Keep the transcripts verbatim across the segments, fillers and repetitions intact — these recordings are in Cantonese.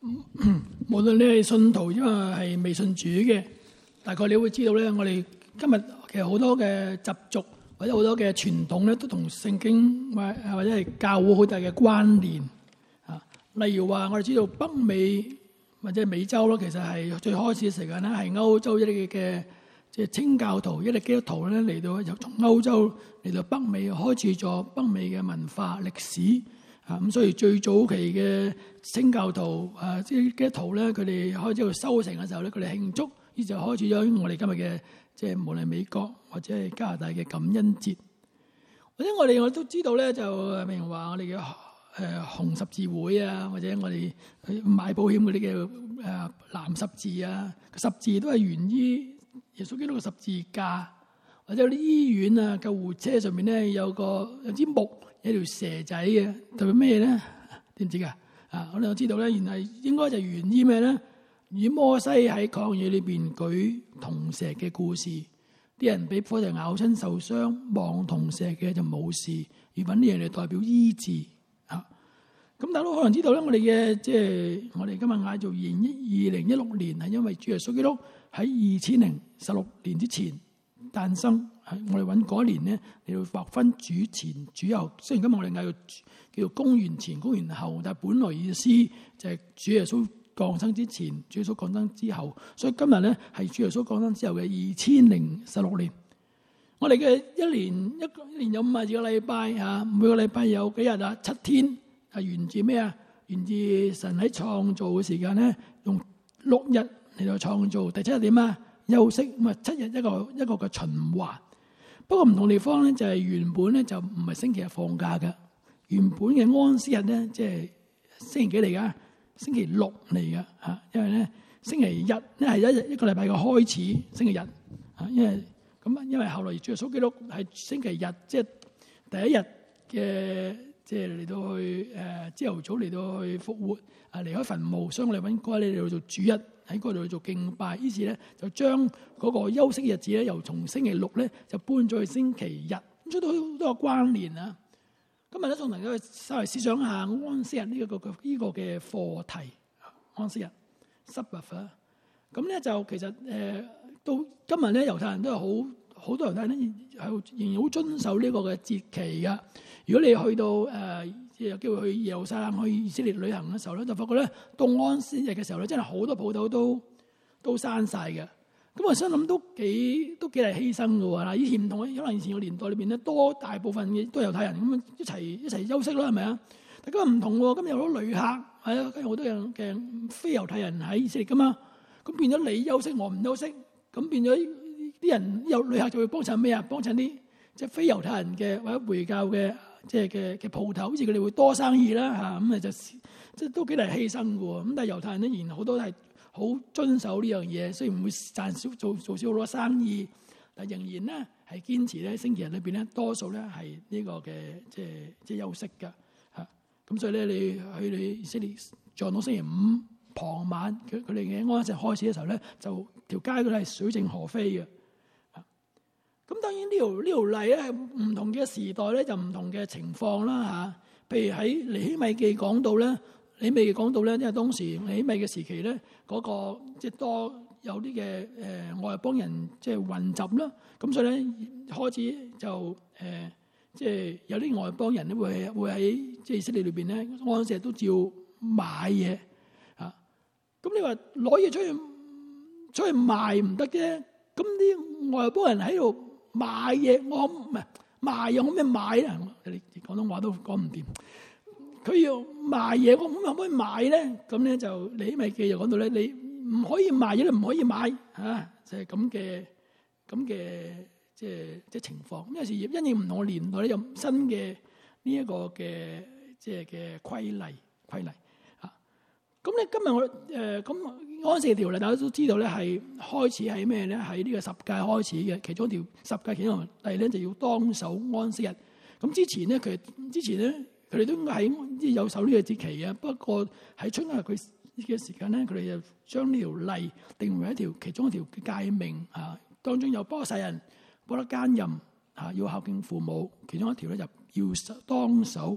無論你係信徒，因為係未信主嘅，大概你會知道咧，我哋今日其實好多嘅習俗或者好多嘅傳統咧，都同聖經或或者係教會好大嘅關聯啊。例如話，我哋知道北美或者美洲咯，其實係最開始嘅時間咧，係歐洲一啲嘅即係清教徒、一啲基督徒咧嚟到，由從歐洲嚟到北美，開始咗北美嘅文化歷史。啊咁，所以最早期嘅清教徒啊，即係基督徒咧，佢哋開始去收成嘅時候咧，佢哋慶祝，於是就開始咗我哋今日嘅即係無論美國或者係加拿大嘅感恩節。或者我哋我都知道咧，就譬如話我哋嘅誒紅十字會啊，或者我哋去買保險嗰啲嘅誒藍十字啊，十字都係源於耶穌基督嘅十字架。或者有啲醫院啊，救護車上面咧有個有支木，有條蛇仔嘅，代表咩咧？知唔知㗎？啊，我哋都知道咧，原來應該就源於咩咧？與摩西喺曠野裏邊舉銅蛇嘅故事，啲人俾火蛇咬親受傷，望銅蛇嘅就冇事，而揾呢樣嚟代表醫治啊。咁大家都可能知道咧，我哋嘅即係我哋今日嗌做二二零一六年，係因為主耶穌基督喺二千零十六年之前誕生，我哋揾嗰一年咧，你要劃分主前主後。雖然今日我哋嗌做叫做公元前、公元後，但係本來意思就係主耶穌降生之前、主耶穌降生之後。所以今日咧係主耶穌降生之後嘅二千零十六年。我哋嘅一年一一年有五十二個禮拜嚇，每個禮拜有幾日啊？七天係源自咩啊？源自神喺創造嘅時間咧，用六日嚟到創造。第七日點啊？休息。咁啊，七日一個一個嘅循環。不過唔同地方咧，就係原本咧就唔係星期日放假嘅。原本嘅安息日咧，即係星期幾嚟噶？星期六嚟噶嚇。因為咧星期日咧係一日一個禮拜嘅開始，星期日嚇。因為咁啊，因為後來主耶穌基督係星期日，即係第一日嘅，即係嚟到去誒朝頭早嚟到去復活啊，離開墳墓，所以我哋揾嗰日嚟到做主日，喺嗰度去做敬拜。於是咧就將嗰個休息日子咧，由從星期六咧就搬咗去星期日，咁所以都都有關聯啊。今日咧仲能夠稍微思想下安息日呢、這個、這個呢個嘅課題。安息日 Sabbath 啊，咁咧就其實誒、呃、到今日咧，猶太人都係好好多猶太人咧係仍然好遵守呢個嘅節期噶。如果你去到誒、呃、有機會去耶路撒冷、去以色列旅行嘅時候咧，就發覺咧到安息日嘅時候咧，真係好多鋪頭都都閂晒嘅。咁我心諗都幾都幾係犧牲嘅喎。嗱，以前唔同，可能以前個年代裏邊咧，多大部分嘅都係猶太人咁一齊一齊休息啦，係咪啊？但今日唔同喎，今日有好多旅客，係啊，跟住好多人嘅非猶太人喺以色列噶嘛，咁變咗你休息我唔休息，咁變咗啲人有旅客就會幫襯咩啊？幫襯啲即係非猶太人嘅或者回教嘅即係嘅嘅鋪頭，好似佢哋會多生意啦嚇，咁啊就即係都幾係犧牲嘅喎。咁但係猶太人咧，仍然好多係好遵守呢樣嘢，雖然唔會賺少做做少好多生意，但仍然咧係堅持咧星期日裏邊咧多數咧係呢個嘅即係即係休息㗎嚇。咁所以咧你去你以色列撞到星期五傍晚，佢佢哋嘅安息開始嘅時候咧，就條街嗰度係水靜河飛嘅。咁當然呢條呢條例咧，唔同嘅時代咧就唔同嘅情況啦嚇。譬如喺尼希米記講到咧。尼希米講到咧，因為當時尼希米嘅時期咧，嗰、那個即係多有啲嘅誒外邦人即係混雜啦，咁所以咧開始就誒即係有啲外邦人咧會會喺即係以色列裏邊咧安息日都照買嘢嚇。咁你話攞嘢出去出去賣唔得嘅，咁啲外邦人喺度買嘢，我唔係賣嘢，我咩買咧？你廣東話都講唔掂。佢要賣嘢，我咁可唔可以買咧？咁咧就尼希米記就講到咧，你唔可以賣嘢，你唔可以買嚇，就係咁嘅咁嘅即係即係情況。有時因應唔同嘅年代咧，有新嘅呢一個嘅即係嘅規例規例嚇。咁咧今日我誒咁安息條例，大家都知道咧係開始喺咩咧？喺呢個十誡開始嘅，其中一條十誡其中第二咧就要當守安息日。咁之前咧，佢之前咧。佢哋都應該喺即係有守呢個節期啊，不過喺春夏佢嘅時間咧，佢哋就將呢條例定為一條其中一條嘅誡命啊，當中有波世人不得奸淫啊，要孝敬父母，其中一條咧就要當守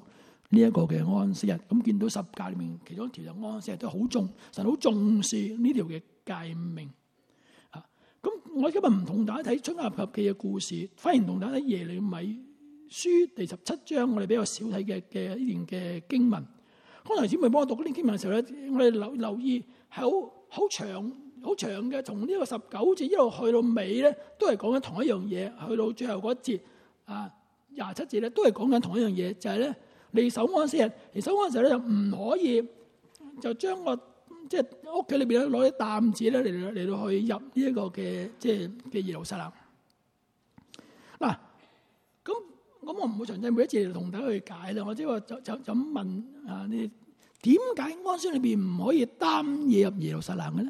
呢一個嘅安息日。咁見到十誡裏面其中一條就安息日都好重，神好重視呢條嘅誡命啊。咁我今日唔同大家睇出埃及記嘅故事，反而同大家睇耶利米書第十七章，我哋比較少睇嘅嘅呢段嘅經文。剛才姊妹幫我讀嗰啲經文嘅時候咧，我哋留留意係好好長好長嘅，從呢個十九節一路去到尾咧，都係講緊同一樣嘢。去到最後嗰一節啊廿七節咧，都係講緊同一樣嘢，就係咧你守安息日，你守安息日咧就唔可以就將個即係屋企裏邊咧攞啲擔子咧嚟嚟到去入呢一個嘅即係嘅耶路撒冷。嗱，咁咁我唔會詳細每一節嚟同大家去解啦。我即係話就就就咁問啊，你點解安息裏邊唔可以擔嘢入耶路撒冷嘅咧？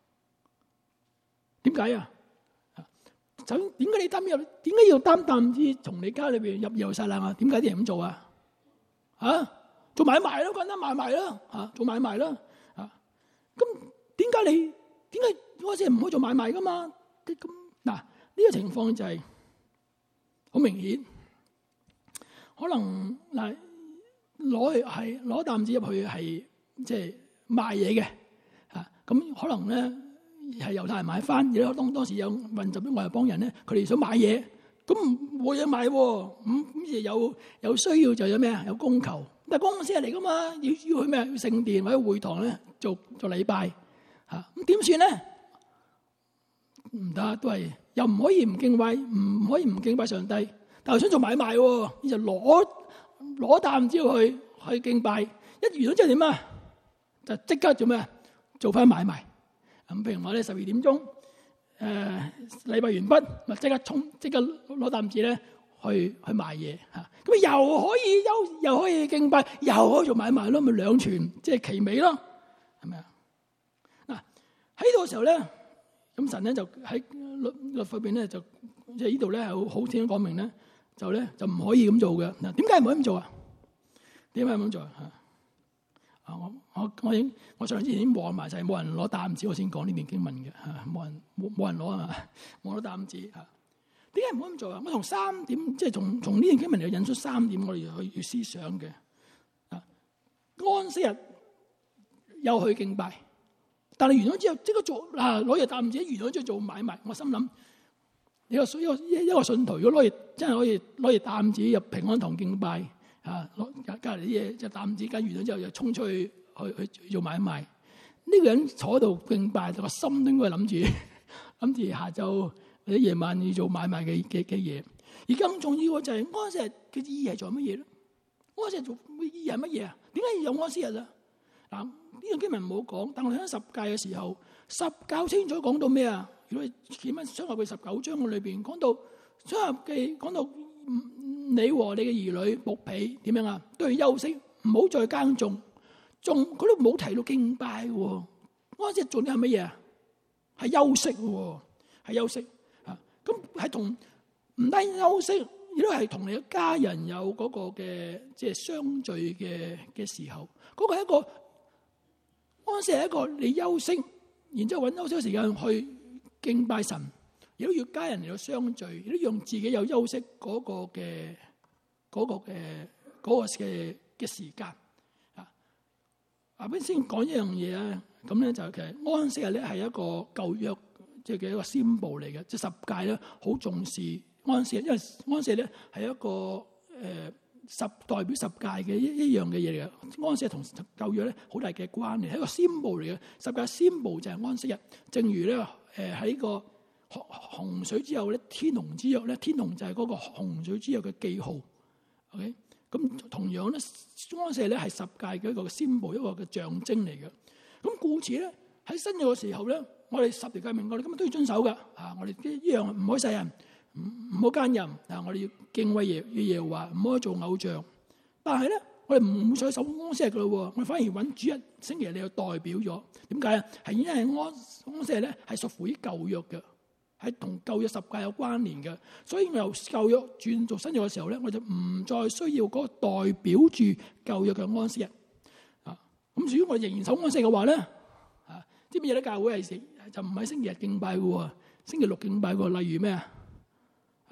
點解啊？就點解你擔入？點解要擔擔子從你家裏邊入耶路撒冷啊？點解啲人咁做啊？啊，做買賣咯，簡單買賣咯，吓做買賣咯，啊，咁點解你點解安息唔可以做買賣噶嘛？咁嗱呢個情況就係好明顯，可能嗱攞去係攞擔子入去係即係賣嘢嘅，吓咁可能咧。係猶太人買翻，而家當當時有混雜啲外邦人咧，佢哋想買嘢，咁冇嘢買，咁咁有有需要就有咩啊？有供求，但係安息日嚟噶嘛，要要去咩？要聖殿或者會堂咧做做禮拜，吓咁點算咧？唔得，都係又唔可以唔敬拜，唔可以唔敬拜上帝，但係想做買賣，你就攞攞擔子去去敬拜，一完咗之後點啊？就即刻做咩？做翻買賣。咁譬如話咧，十二點鐘，誒禮拜完畢，咪即刻衝，即刻攞擔子咧去去賣嘢嚇。咁又可以休，又可以敬拜，又可以做買賣咯，咪兩全即係其美咯，係咪啊？嗱喺度嘅時候咧，咁神咧就喺律律法入邊咧就即係呢度咧係好好清楚講明咧，就咧就唔可以咁做嘅。嗱，點解唔可以咁做啊？點解咁做啊？啊！我我我已經我上次已經望埋晒，冇人攞擔子，我先講呢段經文嘅嚇，冇人冇冇人攞啊！冇攞擔子嚇，點解唔好咁做啊？我從三點，即係從從呢段經文嚟引出三點，我哋去去思想嘅啊。安息日又去敬拜，但係完咗之後即刻做嗱攞嘢擔子，完咗之後做買賣。我心諗一個一個一個信徒，如果攞嘢真係可以攞嘢擔子入平安堂敬拜。啊！攞隔隔籬啲嘢，就擔子，跟完咗之後又衝出去去去做買賣。呢、這個人坐喺度敬拜，個心都應該諗住諗住下晝或者夜晚要做買賣嘅嘅嘅嘢。而更重要嘅就係安息日嘅意義係做乜嘢咧？安息日做意義係乜嘢啊？點解要有安息日啊？嗱，呢個經文冇講，但係喺十誡嘅時候，十誡清楚講到咩啊？如果點樣出入去十九章嘅裏邊講到出入記講到。你和你嘅兒女僕婢點樣啊？都要休息，唔好再耕種，仲佢都冇提到敬拜嘅。安息日做啲係乜嘢啊？係休息嘅，係休息啊！咁係同唔單止休息，亦都係同你嘅家人有嗰個嘅即係相聚嘅嘅時候。嗰、嗰個係一個安息係一個你休息，然之後揾休息嘅時間去敬拜神。亦都要家人嚟到相聚，亦都讓自己有休息嗰個嘅嗰個嘅嗰個嘅嘅時間啊！啊，邊先講一樣嘢啊？咁咧就其實安息日咧係一個舊約即係嘅一個 symbol 嚟嘅，即係十誡咧好重視安息日，因為安息日咧係一個誒、呃、十代表十誡嘅一一樣嘅嘢嚟嘅。安息日同舊約咧好大嘅關係，係一個 symbol 嚟嘅。十誡 symbol 就係安息日，正如咧誒喺個。洪水之後咧，天虹之約咧，天虹就係嗰個洪水之約嘅記號。OK，咁同樣咧，安息日咧係十誡嘅一個 symbol，一個嘅象徵嚟嘅。咁故此咧，喺新約嘅時候咧，我哋十條誡命我哋今日都要遵守噶。啊，我哋一樣唔可以殺人，唔唔好奸淫。啊，我哋要敬畏耶耶和華，唔好做偶像。但係咧，我哋唔會再守安息日噶咯。我哋反而揾主日星期日嚟代表咗。點解啊？係因為安安息日咧係屬乎於舊約嘅。係同舊約十誡有關聯嘅，所以我由舊約轉做新約嘅時候咧，我就唔再需要嗰個代表住舊約嘅安息日啊。咁如果我仍然守安息嘅話咧，啊，知唔知有啲教會係就唔係星期日敬拜嘅喎，星期六敬拜嘅喎。例如咩啊？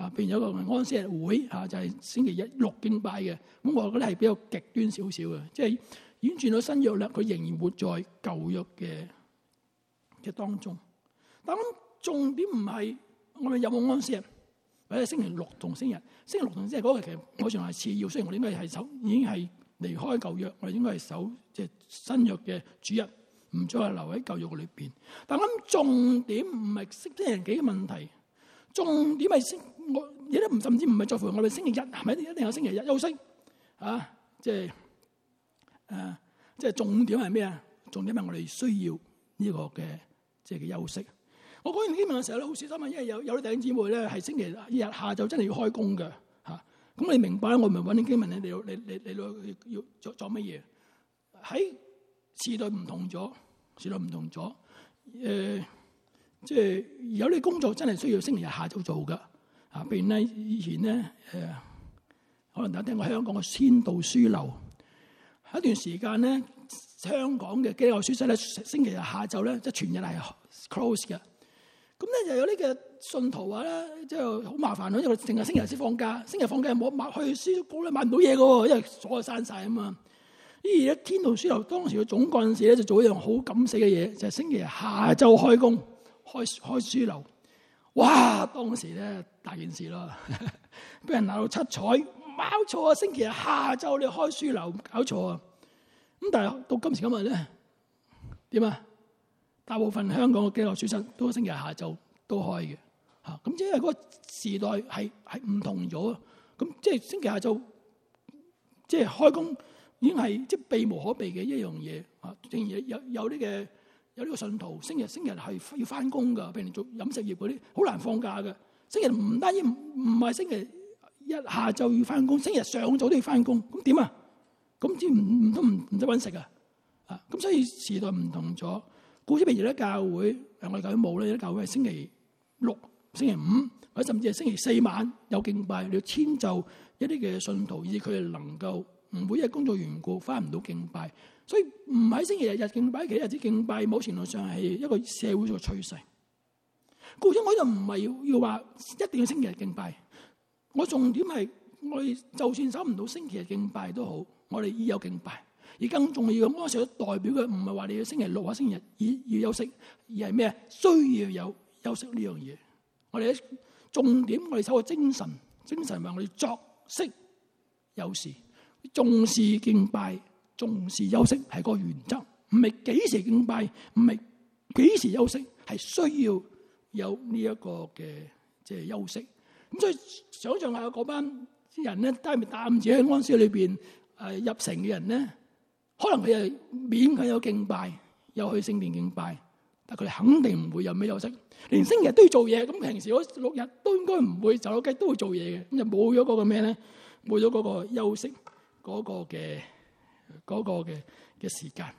啊，譬如有一個安息日會啊，就係、是、星期日六敬拜嘅。咁我覺得係比較極端少少嘅，即係已經轉到新約啦，佢仍然活在舊約嘅嘅當中。但係重點唔係我哋有冇安息日，或者星期六同星期日，星期六同星期日嗰個其實我仲係次要，雖然我哋應該係守，已經係離開舊約，我哋應該係守即係新約嘅主日，唔再係留喺舊約嘅裏邊。但係我諗重點唔係星期日幾嘅問題，重點係星我亦都唔甚至唔係在乎我哋星期日係咪一定有星期日休息啊？即係誒，即係重點係咩啊？重點係我哋需要呢個嘅即係嘅休息。我講完經文嘅時候咧，好小心啊，因為有有啲弟兄姊妹咧係星期日下晝真係要開工嘅嚇。咁你明白咧？我唔係揾啲經文咧，你你你你要要做做乜嘢？喺時代唔同咗，時代唔同咗。誒，即係有啲工作真係需要星期日下晝做嘅嚇。譬如咧，以前咧誒，可能大家聽過香港嘅先道書樓，喺一段時間咧，香港嘅基督教書室咧，星期日下晝咧，即係全日係 close 嘅。咁咧就有呢個信徒話咧，即係好麻煩咯，因為淨係星期日先放假，星期日放假冇買去書局咧買唔到嘢嘅喎，因為所有閂晒啊嘛。依而家天道書樓當時嘅總幹事咧就做一樣好敢死嘅嘢，就係、是、星期日下晝開工開開書樓。哇！當時咧大件事咯，俾人鬧到七彩，冇錯啊！星期日下晝你開書樓，搞錯啊！咁但係到今時今日咧點啊？大部分香港嘅基督教書室都星期日下晝都開嘅嚇，咁即係嗰個時代係係唔同咗。咁即係星期下晝即係開工已經係即係避無可避嘅一樣嘢嚇。正如有有啲嘅有呢個信徒，星期星期日係要翻工㗎，譬如做飲食業嗰啲，好難放假嘅。星期日唔單止唔唔係星期一下晝要翻工，星期日上早都要翻工，咁點啊？咁知唔唔都唔唔使揾食啊？啊！咁所以時代唔同咗。故此，譬如咧教會，我哋教會冇咧，有啲教會係星期六、星期五，或者甚至係星期四晚有敬拜，你要遷就一啲嘅信徒，以佢哋能夠唔會因為工作緣故翻唔到敬拜。所以唔喺星期日日敬拜，其他日子敬拜，某程度上係一個社會嘅趨勢。故此，我就唔係要要話一定要星期日敬拜。我重點係我哋就算守唔到星期日敬拜都好，我哋已有敬拜。而更重要嘅安息日代表嘅唔係話你要星期六或星期日要要休息，而係咩？需要有休息呢樣嘢。我哋重點，我哋守個精神，精神話我哋作息有時，重視敬拜，重視休息係個原則，唔係幾時敬拜，唔係幾時休息，係需要有呢一個嘅即係休息。咁所以想象下嗰班人咧，擔擔住喺安息裏邊誒入城嘅人咧。可能佢係勉強有敬拜，有去聖殿敬拜，但佢哋肯定唔會有咩休息，連星期日都要做嘢。咁平時嗰六日都應該唔會走雞，都會做嘢嘅。咁就冇咗嗰個咩咧？冇咗嗰個休息嗰個嘅嗰個嘅嘅時間。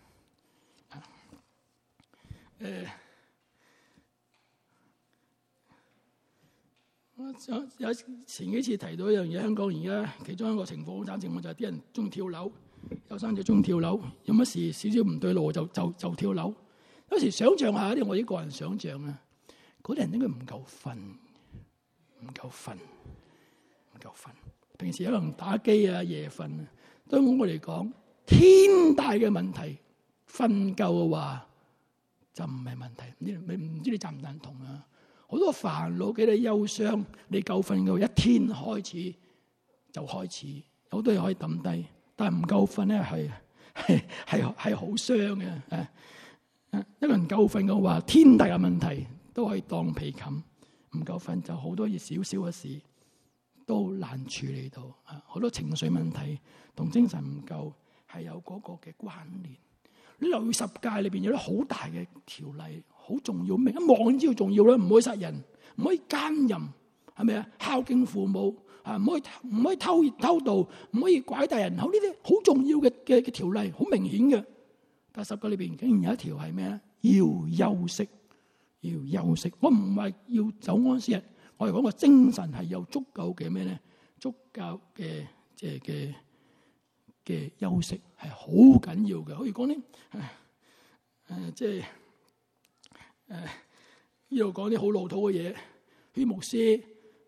誒，我有前幾次提到一樣嘢，香港而家其中一個情況好慘情況就係啲人中意跳樓。有生就中意跳樓，有乜事少少唔對路就就就跳樓。有時想象下啲，我啲個人想象啊，嗰啲人應該唔夠瞓，唔夠瞓，唔夠瞓。平時可能打機啊、夜瞓啊，對我嚟講，天大嘅問題，瞓夠嘅話就唔係問題。唔知你唔知你贊唔贊同啊？好多煩惱、幾多憂傷，你夠瞓嘅話，一天開始就開始，好多嘢可以抌低。但係唔夠瞓咧，係係係係好傷嘅。誒誒，一個人夠瞓嘅話，天大嘅問題都可以當被冚；唔夠瞓就好多嘢少少嘅事都難處理到。啊，好多情緒問題同精神唔夠係有嗰個嘅關聯。你留意十誡裏邊有啲好大嘅條例，好重要。明一望知道重要啦，唔可以殺人，唔可以奸淫，係咪啊？孝敬父母。啊！唔可以唔可以偷偷盜，唔可以拐帶人口，呢啲好重要嘅嘅嘅條例，好明顯嘅。但係十誡裏邊竟然有一條係咩咧？要休息，要休息。我唔係要走安息日，我係講個精神係有足夠嘅咩咧？足夠嘅即係嘅嘅休息係好緊要嘅。可以講咧，誒即係誒呢度講啲好老土嘅嘢，許牧師。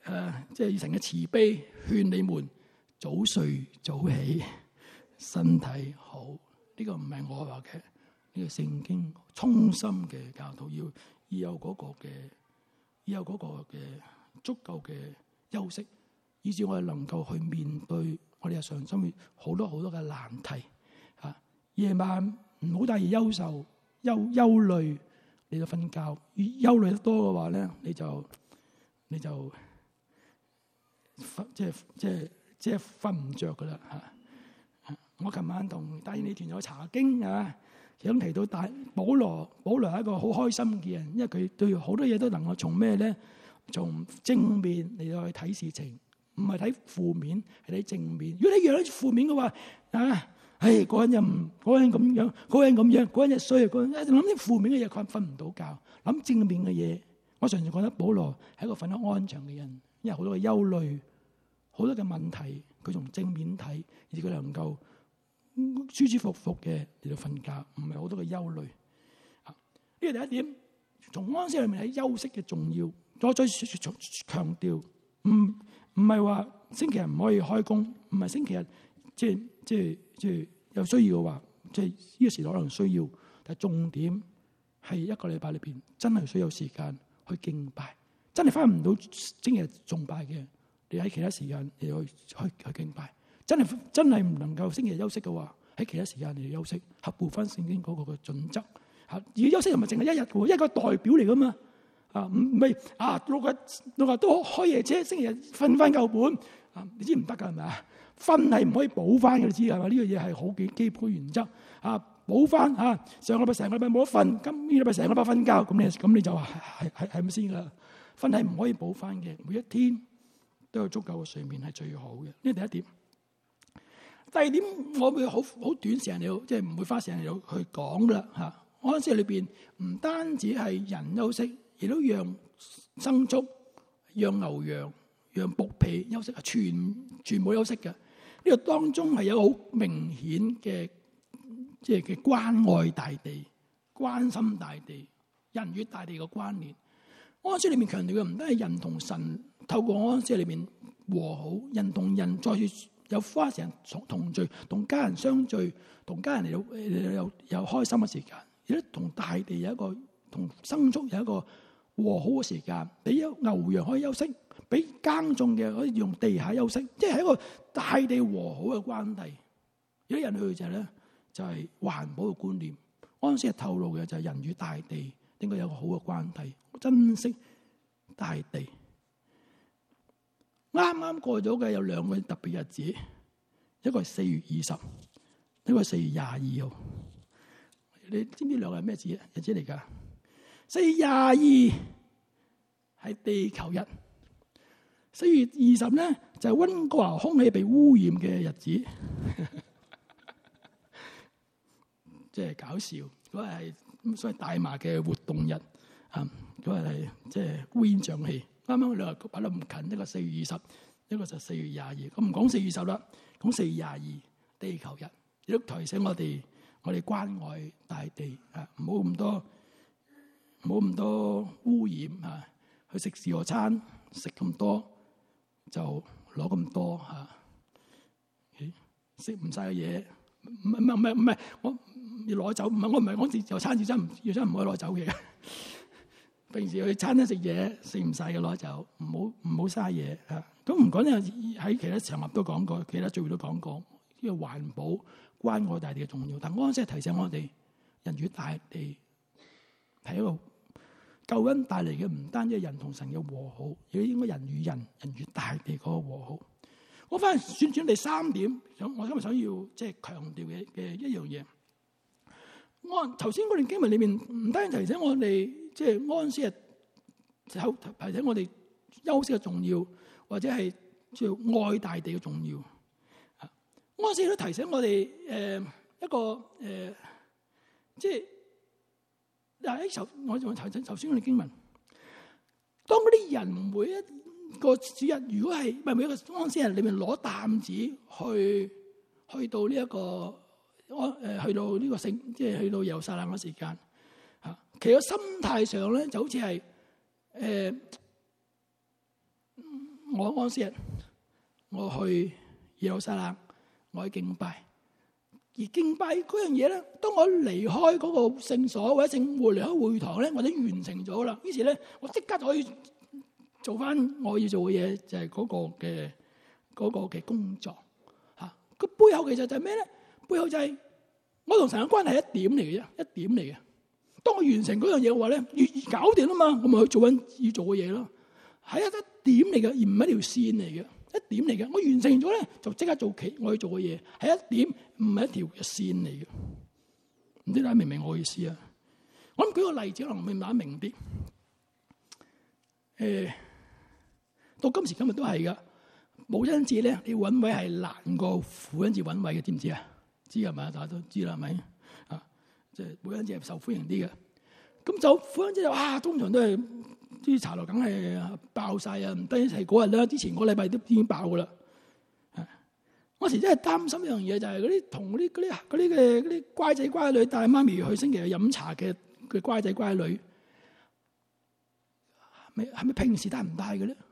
誒，即係神嘅慈悲，勸你們早睡早起，身體好。呢、這個唔係我話嘅，呢、這個聖經衷心嘅教導，要要有嗰個嘅，要有嗰個嘅足夠嘅休息，以至我哋能夠去面對我哋日常生活好多好多嘅難題。啊，夜晚唔好帶住憂愁、憂憂慮你就瞓覺，越憂慮得多嘅話咧，你就你就瞓即係即係即係瞓唔着噶啦嚇。我琴晚同帶領你團友查經啊，其中提到大保羅，保羅係一個好開心嘅人，因為佢對好多嘢都能夠從咩咧？從正面嚟到去睇事情，唔係睇負面，係睇正面。如果你樣啲負面嘅話，啊，唉，嗰個人又唔，嗰個人咁樣，嗰個人咁樣，嗰個人又衰，嗰個人諗啲負面嘅嘢，佢瞓唔到覺。諗正面嘅嘢，我常常覺得保羅係一個瞓得安詳嘅人，因為好多嘅憂慮，好多嘅問題，佢從正面睇，而佢能夠舒舒服服嘅嚟到瞓覺，唔係好多嘅憂慮。啊，呢個第一點，從安息裏面睇休息嘅重要。我再強調，唔唔係話星期日唔可以開工，唔係星期日即係即係即係有需要嘅話，即係呢個時代可能需要，但係重點係一個禮拜裏邊真係需要時間去敬拜，真係翻唔到星期日崇拜嘅，你喺其他時間你去去去敬拜。真係真係唔能夠星期日休息嘅話，喺其他時間嚟休息，合乎翻聖經嗰個嘅準則。嚇，而休息又唔係淨係一日嘅，一個代表嚟噶嘛。啊，唔唔係啊，六日六日都開夜車，星期日瞓翻夠本啊，你知唔得㗎係咪啊？瞓係唔可以補翻嘅，你知係嘛？呢個嘢係好幾基本嘅原則啊，補翻啊，上個禮拜成個禮拜冇得瞓，今呢個禮拜成個禮拜瞓覺，咁你咁你就話係係係咁先㗎啦。瞓係唔可以補翻嘅，每一天都有足夠嘅睡眠係最好嘅。呢第一點。第二點，我會好好短時間嚟，即係唔會花時間嚟去講㗎啦嚇。安息裏邊唔單止係人休息，亦都讓牲畜、讓牛羊、讓僕婢休息，係全全部休息嘅。呢個當中係有好明顯嘅，即係嘅關愛大地、關心大地、人與大地嘅關聯。安息裏面強調嘅唔單係人同神透過安息裏面和好，人同人再次有花時間同聚，同家人相聚，同家人嚟到有有開心嘅時間，亦都同大地有一個同牲畜有一個和好嘅時間，俾牛羊可以休息，俾耕種嘅可以用地下休息，即係一個大地和好嘅關係。有啲人去就係咧，就係環保嘅觀念。安息係透露嘅就係人與大地應該有個好嘅關係，珍惜大地。啱啱過咗嘅有兩個特別日子，一個係四月二十，一個係四月廿二號。你知唔知兩個係咩日子啊？日子嚟㗎？四月廿二係地球日，四月二十咧就係溫哥華空氣被污染嘅日子，即係搞笑。嗰日係所謂大麻嘅活動日啊，嗰日係即係烏煙瘴氣。啱啱兩個擺得唔近，一個四月二十，一個就四月廿二。咁唔講四月二十啦，講四月廿二地球日，亦都提醒我哋，我哋關愛大地啊，唔好咁多，唔好咁多污染啊！去食自助餐食咁多就攞咁多嚇，食唔晒嘅嘢，唔係唔係唔係，我要攞走，唔係我唔係講自助餐，自助餐唔自助餐唔可以攞走嘅。平時去餐廳食嘢食唔晒嘅攞走，唔好唔好嘥嘢嚇。咁唔講咧，喺其他場合都講過，其他聚會都講過，呢個環保關愛大地嘅重要。但安息提醒我哋，人與大地係一個救恩帶嚟嘅，唔單止係人同神嘅和好，亦都應該人與人、人與大地嗰個和好。我翻去選選第三點，想我今日想要即係強調嘅嘅一樣嘢。我頭先嗰段經文裏面唔單止提醒我哋。即係安息日，提醒我哋休息嘅重要，或者係叫愛大地嘅重要。安息日都提醒我哋誒一個誒，即係嗱喺頭我我頭頭先嗰段經文，當嗰啲人每一個主日，如果係唔係每一個安息日裏面攞擔子去去到呢一個安誒去到呢個聖，即係去到耶路撒冷嘅時間。其實心態上咧就好似係誒我安息日我去耶路撒冷，我去敬拜。而敬拜嗰樣嘢咧，當我離開嗰個聖所或者聖會離開會堂咧，我已經完成咗啦。於是咧，我即刻就可以做翻我要做嘅嘢，就係嗰個嘅嗰個嘅工作嚇。個背後其實就係咩咧？背後就係我同神嘅關係係一點嚟嘅啫，一點嚟嘅。當我完成嗰樣嘢嘅話咧，越搞掂啊嘛，我咪去做緊要做嘅嘢咯。係一點嚟嘅，而唔係一條線嚟嘅。一點嚟嘅，我完成咗咧，就即刻做其我要做嘅嘢，係一點，唔係一條線嚟嘅。唔知大家明唔明我意思啊？我諗舉個例子，可能明大家明啲。誒、欸，到今時今日都係噶，母親節咧，你揾位係難過父親節揾位嘅，知唔知啊？知係咪？大家都知啦，係咪？啊，即係母親節係受歡迎啲嘅。咁就父親節就啊，通常都係。啲茶樓梗係爆晒啊！唔單止係嗰日啦，之前個禮拜都已經爆噶啦。我時真係擔心一樣嘢，就係嗰啲同嗰啲嗰啲嗰啲嘅嗰啲乖仔乖女帶媽咪去星期日飲茶嘅嘅乖仔乖女，咪係咪平時帶唔帶嘅咧？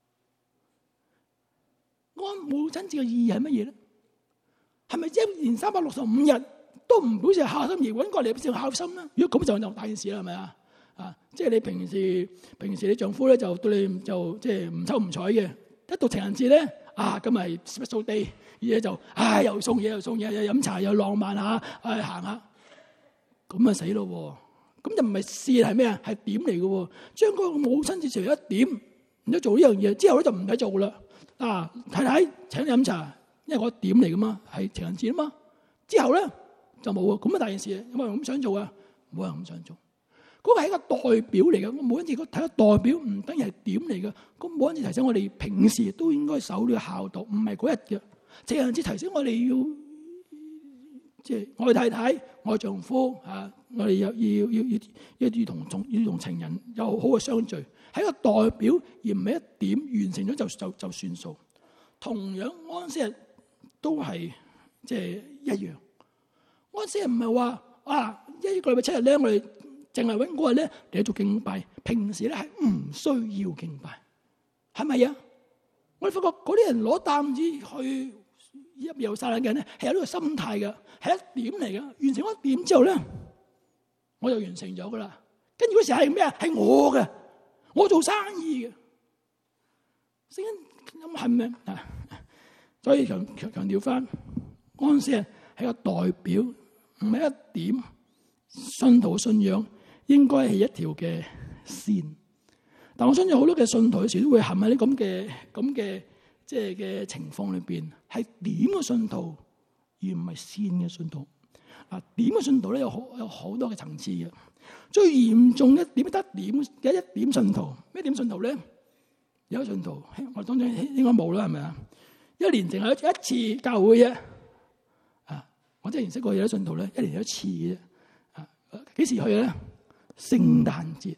我母親節嘅意義係乜嘢咧？係咪一年三百六十五日都唔表示孝心而揾過嚟表示孝心咧？如果咁就就大件事啦，係咪啊？啊！即係你平時平時你丈夫咧就對你就即係唔抽唔睬嘅，一到情人節咧啊，咁咪 special day 嘢就唉又送嘢又送嘢又飲茶又浪漫下，唉行下，咁啊死咯！咁就唔係線係咩啊？係點嚟嘅？將嗰個母親節成為一點，唔使做呢樣嘢之後咧就唔使做啦。啊，太太請你飲茶，因為嗰點嚟噶嘛，係情人節啊嘛。之後咧就冇啊，咁啊大件事，有冇人咁想做啊？冇人咁想做。嗰個係一個代表嚟嘅，我每一次睇個代表唔等於係點嚟嘅。咁每一次提醒我哋平時都應該守呢個孝道，唔係嗰日嘅。情人節提醒我哋要即係愛太太、愛丈夫啊，我哋要要要要要同同要同情人有好嘅相聚，係一個代表而唔係一點，完成咗就就就算數。同樣安息日都係即係一樣。安息日唔係話啊一個禮拜七日咧，我哋淨係揾嗰日咧嚟做敬拜，平時咧係唔需要敬拜，係咪啊？我哋發覺嗰啲人攞擔子去入耶路撒冷嘅人咧，係有呢個心態嘅，係一點嚟嘅。完成一點之後咧，我就完成咗噶啦。跟住嗰時係咩啊？係我嘅，我做生意嘅。聖經咁係咪啊？所以強強強調翻，安息日係個代表，唔係一點。信徒信仰應該係一條嘅線，但我相信好多嘅信徒有時都會陷喺啲咁嘅咁嘅即係嘅情況裏邊，係點嘅信徒而唔係線嘅信徒。嗱，點嘅信徒咧有好有好多嘅層次嘅，最嚴重一點得點嘅一點信徒，咩點信徒咧？有信徒我當然應該冇啦，係咪啊？一年淨係一次教會啫，啊！我真係認識過有啲信徒咧，一年有一次嘅啫。幾時去咧？聖誕節，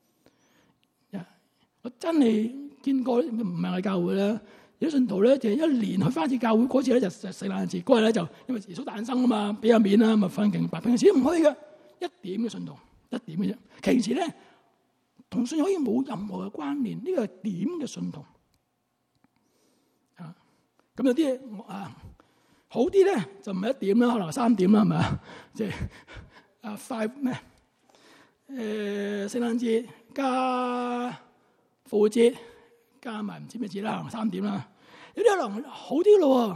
我真係見過，唔係我教會啦。有啲信徒咧就一年去翻一次教會，嗰次咧就聖誕節，嗰日咧就因為耶穌誕生啊嘛，俾下面啦，咪翻敬拜。平時都唔去嘅，一點嘅信徒，一點嘅啫。其實咧同信仰可以冇任何嘅關聯，呢個係點嘅信徒啊。咁有啲啊好啲咧就唔係一點啦，可能三點啦，係咪啊？即係。啊，five 咩？誒，聖誕節加復活節加埋唔知咩節啦，三點啦。有啲可能好啲咯，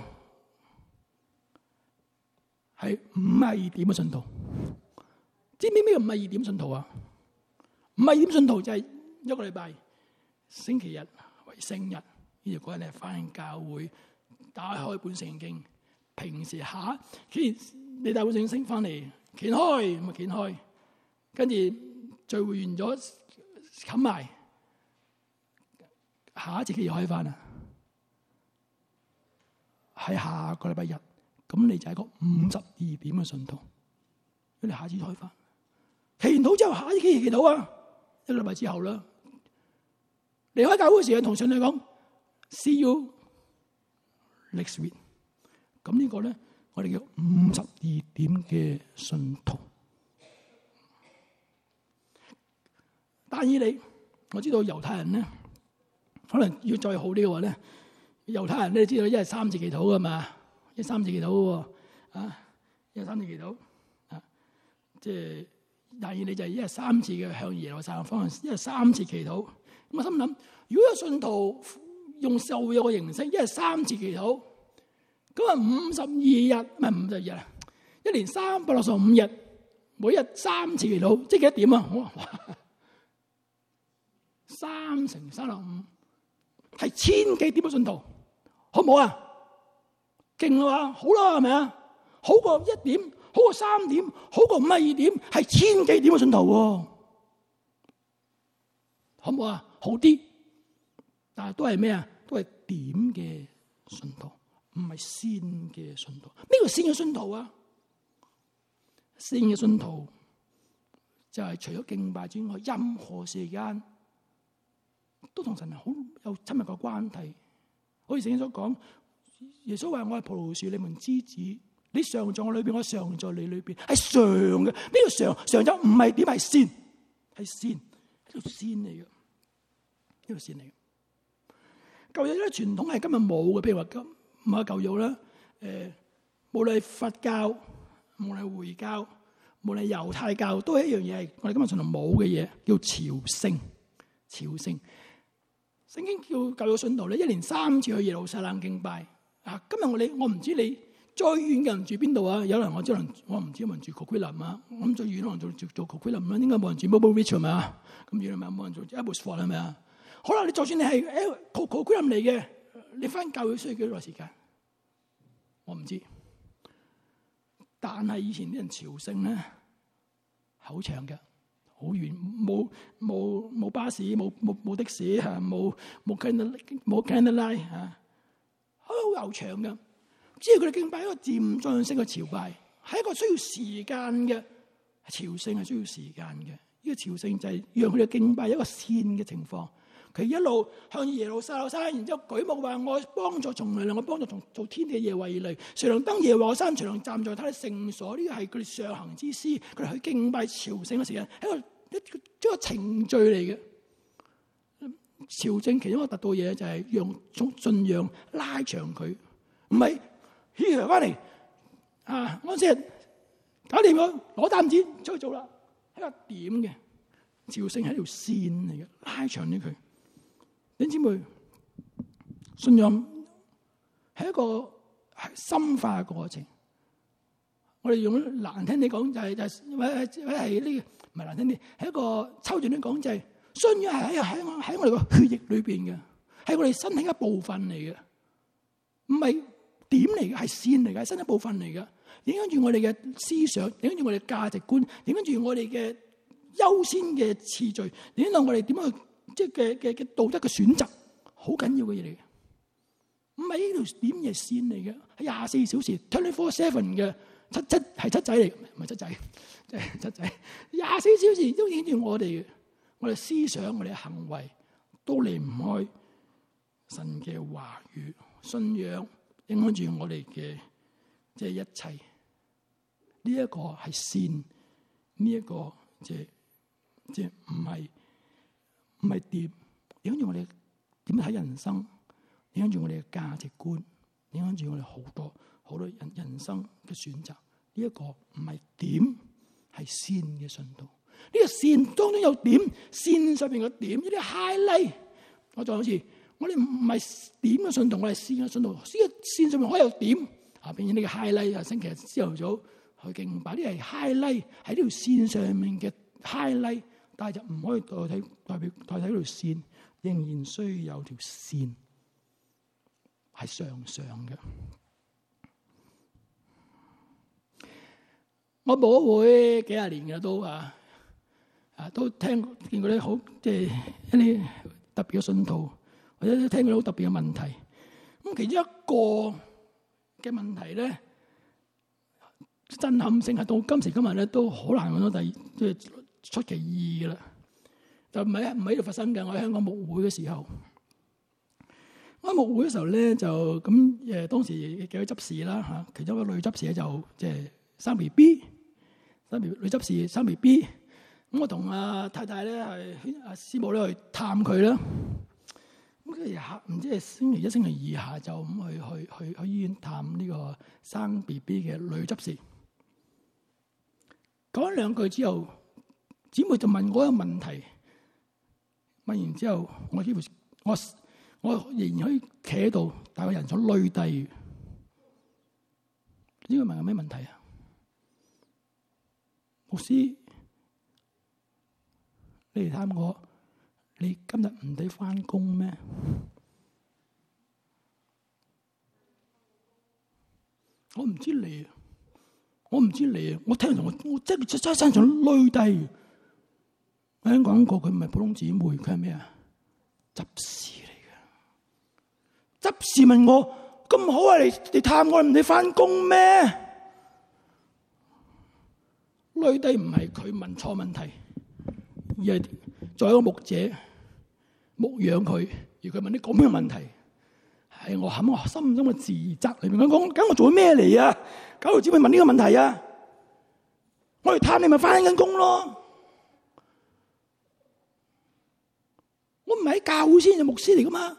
係五十二點嘅信徒。知唔知咩叫五十二點信徒啊？五十二點信徒就係一個禮拜星期日為聖日，呢個嗰日咧返教會，打開本聖經。平時下，你帶本聖經返嚟。掀開咪掀開，跟住聚會完咗冚埋，下一節嘅又開翻啦。喺下個禮拜日，咁你就係個五十二點嘅信徒。你下次開翻，祈禱之後下一期祈禱啊，一個禮拜之後啦。離開教會嘅時候同上帝講 ，See you next week。咁呢個咧。我哋叫五十二點嘅信徒，但以理，我知道猶太人咧可能要再好啲嘅話咧，猶太人咧知道一日三次祈禱噶嘛，一日三次祈禱喎，啊，一日三次祈禱，啊，即係但係你就係一日三次嘅向耶路撒冷方向，一日三次祈禱。咁我心諗，如果有信徒用受約嘅形式，一日三次祈禱，咁啊五十二日唔係五十二日啊，一年三百六十五日，每日三次祈禱，即係幾多點啊？我話三乘三十五係千幾點嘅信徒，好唔好啊？勁啊嘛，好啦，係咪啊？好過一點，好過三點，好過五十二點，係千幾點嘅信徒喎，好唔好啊？好啲，但係都係咩啊？都係點嘅信徒，唔係先嘅信徒。咩叫先嘅信徒啊？先嘅信徒就係除咗敬拜之外，任何時間都同神好有親密嘅關係。好似聖經所講，耶穌話：我係葡萄樹，你們枝子。你常在我裏邊，我常在你裏邊，係常嘅。呢個常常就唔係點，係先，係先，呢條先嚟嘅，呢條先嚟嘅。舊約咧傳統係今日冇嘅，譬如話今唔係舊約啦，誒，無論係佛教，無論係回教，無論係猶太教，都係一樣嘢，係我哋今日傳統冇嘅嘢，叫朝聖。朝聖，聖經叫舊約信徒咧，一年三次去耶路撒冷敬拜。啊，今日我哋我唔知你。最遠嘅人住邊度啊？有人我知能，我唔知有冇人住 Coquitlam 啊？我諗最遠可能做做做 Coquitlam 啦，應該冇人住 Mobile Ridge 係咪啊？咁遠係咪冇人做 Abbotsford 係咪啊？好啦，你就算你係誒 Coquitlam 嚟嘅，你翻教會需要幾耐時間？我唔知。但係以前啲人朝聖咧，好長嘅，好遠，冇冇冇巴士，冇冇冇的士嚇，冇冇 Canada 冇 Canada 嚇，好悠長嘅。只係佢哋敬拜一個漸進式嘅朝拜，係一個需要時間嘅朝聖，係需要時間嘅。呢個朝聖就係讓佢哋敬拜一個先嘅情況。佢一路向耶路撒冷山，然之後舉目話：我幫助從來，我幫助從做天地嘅耶和華而嚟。誰能登耶和華山？誰能站在他的聖所？呢個係佢哋上行之詩，佢哋去敬拜朝聖嘅時間，係一個一個一個程序嚟嘅。朝聖其中一個達到嘢就係讓種信仰拉長佢，唔係。起翻嚟啊！我先搞掂咗，攞擔子出去做啦。係個點嘅朝聖係一條線嚟嘅，拉長咗佢。弟兄姊妹，信仰係一個深化嘅過程。我哋用難聽啲講就係就係或者係呢個唔係難聽啲，係一個抽象啲講就係信仰係喺喺喺我哋個血液裏邊嘅，係我哋身體一部分嚟嘅，唔係。點嚟嘅係線嚟嘅，係身體部分嚟嘅，影響住我哋嘅思想，影響住我哋嘅價值觀，影響住我哋嘅優先嘅次序，影響到我哋點樣去即係嘅嘅嘅道德嘅選擇，好緊要嘅嘢嚟嘅。唔係呢條點嘅線嚟嘅，係廿四小時 twenty four seven 嘅七七係七仔嚟，唔係七仔，即係七仔。廿四小時都影響住我哋嘅，我哋思想、我哋嘅行為都離唔開神嘅話語、信仰。影響住我哋嘅即係一切，呢一個係線，呢一個即係即係唔係唔係點？影響住我哋點睇人生，影響住我哋嘅價值觀，影響住我哋好多好多人人生嘅選擇。呢一個唔係點，係線嘅信徒。呢個線當中有點，線上邊嘅點，呢啲 highlight，我就好似。我哋唔係點嘅信徒，我係線嘅信徒。呢個線上面可以有點啊，變咗呢個 highlight 啊，星期日朝頭早去敬拜，呢係 highlight 喺呢條線上面嘅 highlight，但係就唔可以代替代表代替呢條線，仍然需要有條線係上上嘅。我牧會幾廿年嘅都啊啊都聽見過啲好即係一啲特別嘅信徒。或者聽到好特別嘅問題，咁其中一個嘅問題咧，震撼性係到今時今日咧都好難揾到第二即係出其二嘅啦。就唔係唔喺度發生嘅。我喺香港牧會嘅時候，我喺牧會嘅時候咧就咁誒，當時幾位執事啦嚇，其中一個女執事咧就即係生 B B， 生 B B 女執事生 B B， 咁我同阿太太咧係阿師母咧去探佢啦。 咁下唔知係星期一、星期二下晝咁去去去去醫院探呢個生 B B 嘅女執事。講兩句之後，姊妹就問我一個問題。問完之後，我幾乎我我仍然可以企喺度，但係個人想累低。呢個問係咩問題啊？牧師，你嚟探我，你今日唔使返工咩？我唔知你，我唔知你啊！我聽完我我真係真真想累低。我已經講過，佢唔係普通姊妹，佢係咩啊？執事嚟嘅。執事問我咁好啊，你你探我唔使返工咩？累低唔係佢問錯問題，而係作為一個牧者牧養佢，而佢問啲咁樣嘅問題，係我喺我心中嘅自責裏面。我講緊我做咩嚟啊？搞到姊妹問呢個問題啊？我嚟探你咪返緊工咯。我唔係喺教會先係牧師嚟噶嘛？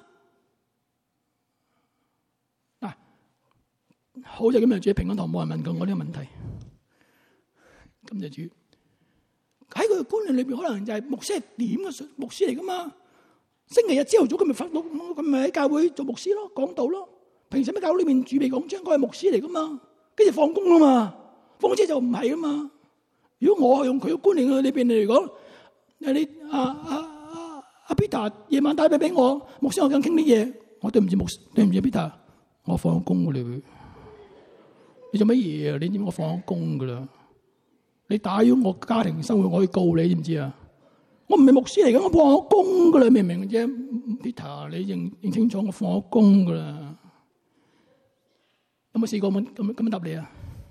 嗱，好就咁樣，主平安堂冇人問過我呢個問題。感謝主。喺佢嘅觀念裏邊，可能就係牧師係點嘅牧師嚟噶嘛？星期日朝頭早佢咪發到，咁咪喺教會做牧師咯，講道咯。平時喺教會裏面預備講章，佢係牧師嚟噶嘛？跟住放工啦嘛，放工之後就唔係啊嘛。如果我係用佢嘅觀念裏邊嚟講，你啊啊。阿 Peter 夜晚打俾俾我，牧師我想傾啲嘢，我對唔住牧師，對唔住 Peter，我放工噶啦，你做乜嘢啊？你知唔知我放工噶啦？你打擾我家庭生活，我可以告你，知唔知啊？我唔係牧師嚟嘅，我放工噶啦，明唔明啫 ？Peter，你認認清楚，我放工噶啦。有冇試過咁咁咁樣答你啊？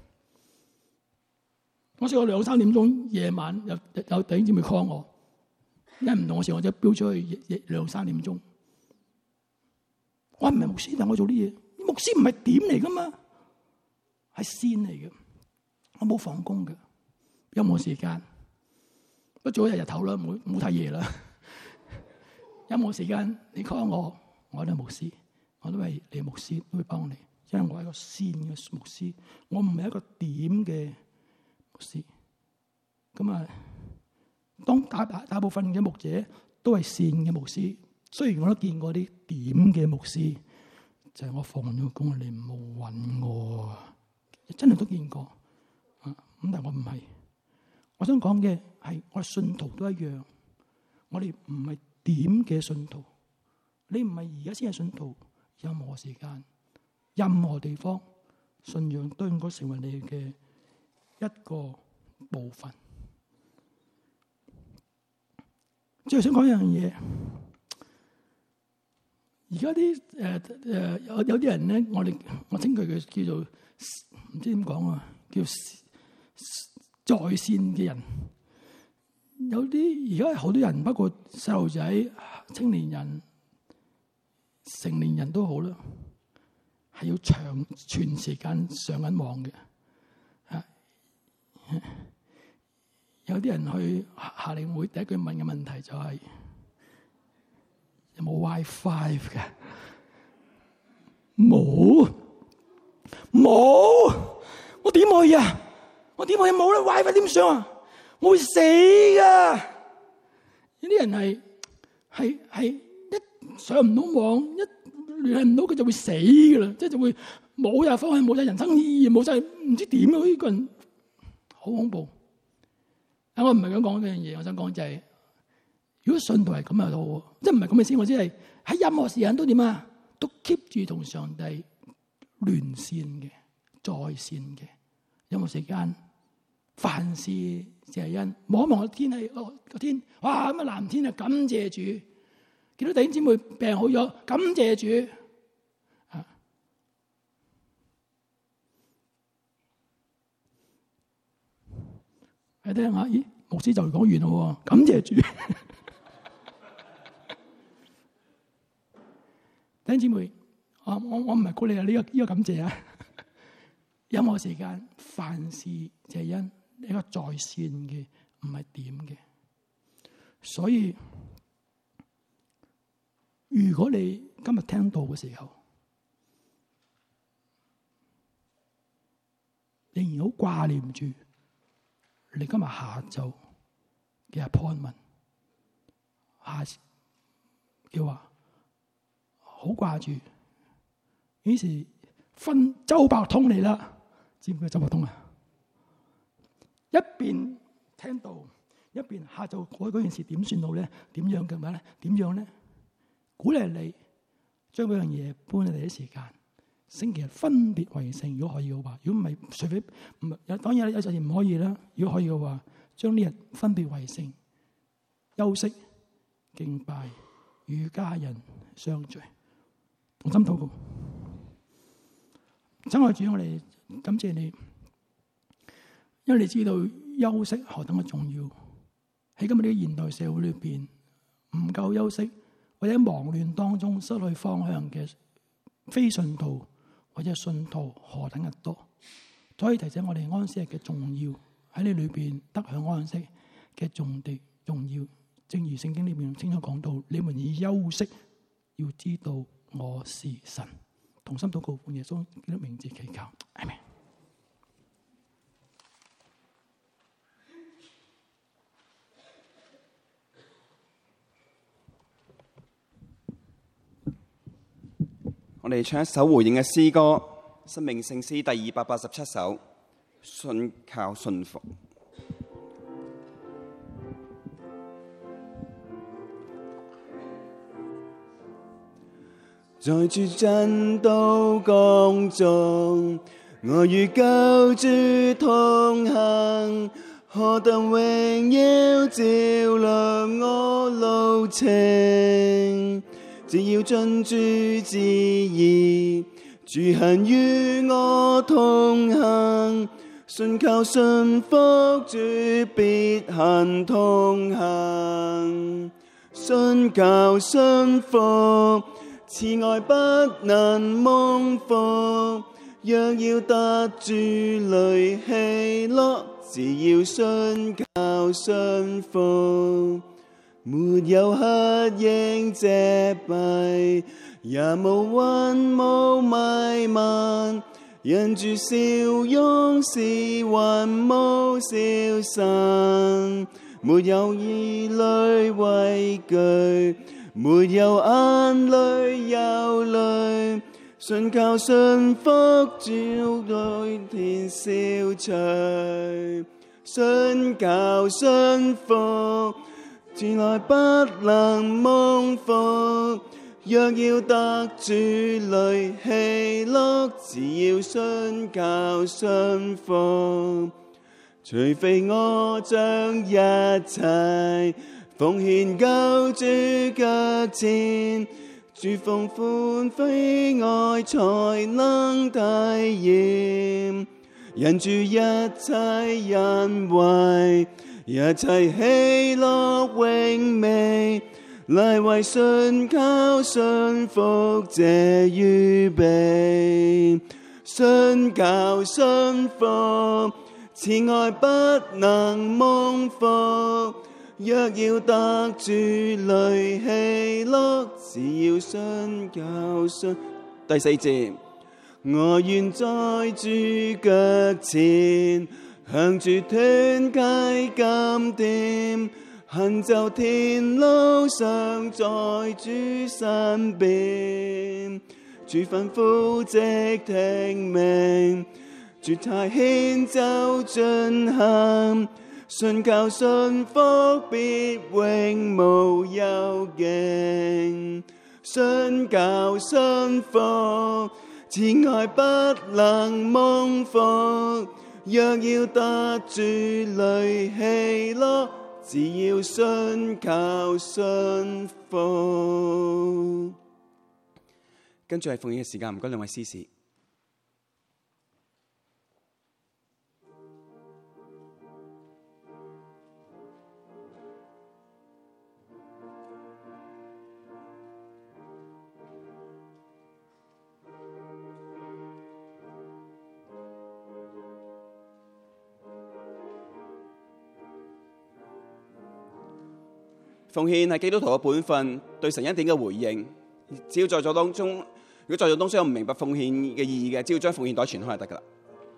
我試過兩三點鐘夜晚有有弟兄姊妹 call 我。因為唔同嘅時候，我就飆出去兩三點鐘。我唔係牧師，但我做啲嘢。牧師唔係點嚟噶嘛，係先嚟嘅。我冇放工嘅，有冇時間？不早一日日頭啦，唔好唔好太夜啦。有冇時間？你 call 我，我都係牧師，我都係你牧師，都會幫你。因為我係一個先嘅牧師，我唔係一個點嘅牧師。咁啊。當大大大部分嘅牧者都係善嘅牧師，雖然我都見過啲點嘅牧師，就係、是、我放咗工，你唔好搵我，真係都見過啊。咁但係我唔係，我想講嘅係我哋信徒都一樣，我哋唔係點嘅信徒，你唔係而家先係信徒，任何時間、任何地方，信仰都應該成為你嘅一個部分。最後想講一樣嘢，而家啲誒誒有有啲人咧，我哋我稱佢嘅叫做唔知點講啊，叫在線嘅人。有啲而家好多人，包括細路仔、青年人、成年人都好啦，係要長全時間上緊網嘅。啊，有啲人去夏令會，第一句問嘅問題就係、是、有冇 WiFi 嘅？冇，冇，我點去啊？我點去冇啦 WiFi 點上啊？我會死噶！有啲人係係係一上唔到網，一聯繫唔到，佢就會死噶啦，即係就會冇晒方向，冇晒人生意義，冇晒唔知點啊！呢個人好恐怖。啊！我唔係咁講呢樣嘢，我想講就係、是，如果信徒係咁又好，即係唔係咁嘅意思。我只係喺任何時間都點啊，都 keep 住同上帝連線嘅，在線嘅。有冇時間？凡事謝恩，望一望個天氣，個、哦、天，哇咁啊藍天啊！感謝主，見到弟兄姊妹病好咗，感謝主。啊，你聽下，咦？牧師就嚟講完咯，感謝主。弟兄姊妹，我我我唔係鼓勵你呢個呢個感謝啊。任何時間，凡事謝恩，一個在線嘅，唔係點嘅。所以如果你今日聽到嘅時候，仍然好掛念住你今日下晝嘅 appointment， 下叫話好掛住，於是分周伯通嚟啦，知唔知周伯通啊？一邊聽到，一邊下晝嗰嗰件事點算到咧？點樣嘅話咧？點樣咧？鼓勵你將嗰樣嘢搬喺第一時間，星期日分別為聖。如果可以嘅話，如果唔係，除非唔係，當然有陣時唔可以啦。如果可以嘅話，將呢日分別為聖，休息、敬拜、與家人相聚，同心禱告。親愛主，我哋感謝你，因為你知道休息何等嘅重要。喺今日呢個現代社會裏邊，唔夠休息或者忙亂當中失去方向嘅非信徒或者信徒何等嘅多，所以提醒我哋安息日嘅重要，喺你裏邊得享安息嘅重地重要。正如聖經裏面清楚講到，你們以休息要知道我是神。同心禱告，奉耶穌基督名字祈求，阿們。 我哋唱一首回應嘅詩歌《生命聖詩》第二百八十七首，信靠信服。在諸真道當中，我與救主同行，何等榮耀照亮我路程。只要遵主旨意，主肯與我同行，信靠信服主必行同行。信靠信服，慈愛不能蒙福，若要得主裡喜樂，只要信靠信服。沒有黑影遮蔽，也無雲霧迷漫，因主笑容使雲霧消散。沒有疑慮畏懼，沒有眼淚憂慮，信靠信服主來天消除。信靠信服，慈愛不能蒙福，若要得主裡喜樂，只要信靠信服。除非我將一切奉獻救主腳前，主豐寬悲愛才能體驗，因主一切恩惠，一切喜樂榮美，來為信靠信服者預備。信靠信服，慈愛不能蒙福，若要得主裡喜樂，只要信靠信。第四節，我願在主腳前，向主團契甘甜，行走天路上，在主身邊。主吩咐即聽命，主差遣就進行，信靠信服必永無憂驚。信靠信服，慈愛不能蒙福，若要得主裡喜樂，只要信靠信服。跟住係奉獻嘅時間，唔該兩位司事。奉獻係基督徒嘅本分，對神恩典嘅回應。 只要在座當中，如果在座當中有唔明白奉獻嘅意義嘅，只要將奉獻袋傳開就得噶啦。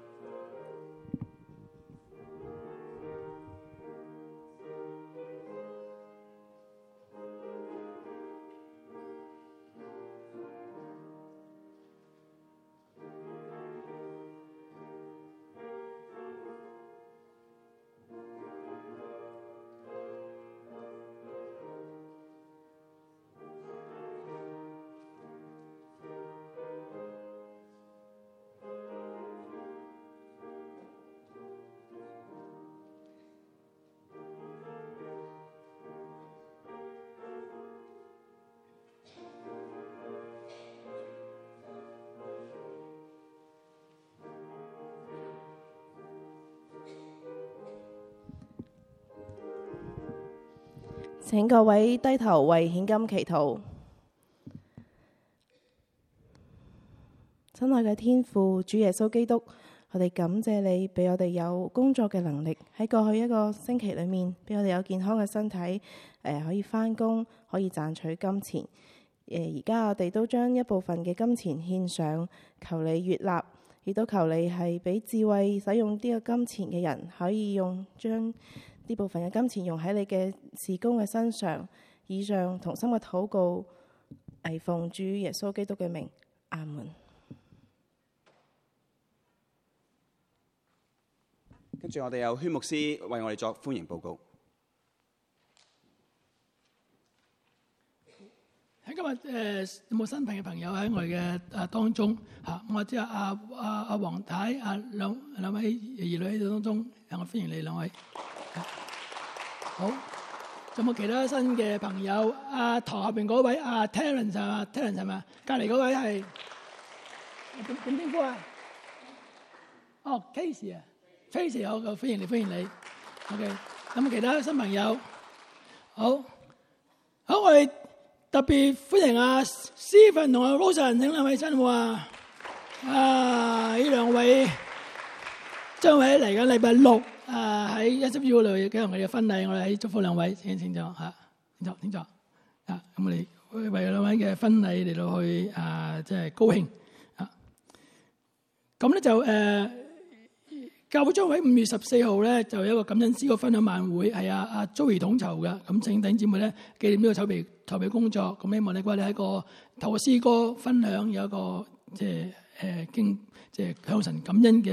請各位低頭為獻金祈禱。親愛嘅天父，主耶穌基督，我哋感謝你俾我哋有工作嘅能力，喺過去一個星期裏面俾我哋有健康嘅身體，誒、呃、可以返工，可以賺取金錢。誒而家我哋都將一部分嘅金錢獻上，求你悅納，亦都求你係俾智慧使用呢個金錢嘅人，可以用將呢部分嘅金錢用喺你嘅事工嘅身上。以上同心嘅禱告，係奉主耶穌基督嘅名，阿門。 跟住我哋有宣牧師為我哋作歡迎報告。 喺今日誒有冇新朋嘅朋友喺我哋嘅誒當中嚇？我知阿阿阿黃太阿兩兩位兒女喺度當中，我歡迎你兩位。好，仲有冇其他新嘅朋友？阿台後邊嗰位阿 Terence 係嘛 ？Terence 係嘛？隔離嗰位係點點稱呼啊？哦 ，Casey 啊 ，Casey 好，歡迎你，歡迎你。OK， 有冇其他新朋友？好，好，我哋特別歡迎阿 Stephen 同阿 Rosen， 請兩位親喎啊！啊，呢兩位將會喺嚟緊禮拜六。啊！喺 S F U 度舉行我哋嘅婚禮，我哋喺祝福兩位，請請坐嚇，請坐請坐啊！咁我哋為兩位嘅婚禮嚟到去啊，即係高興啊！咁咧就誒、呃，教會將會喺五月十四號咧，就有一個感恩詩歌分享晚會，係阿阿 Joey 統籌嘅。咁請弟兄姊妹咧紀念呢個籌備籌備工作。咁希望你嗰日喺個透過詩歌分享有一個即係誒經即係向神感恩嘅。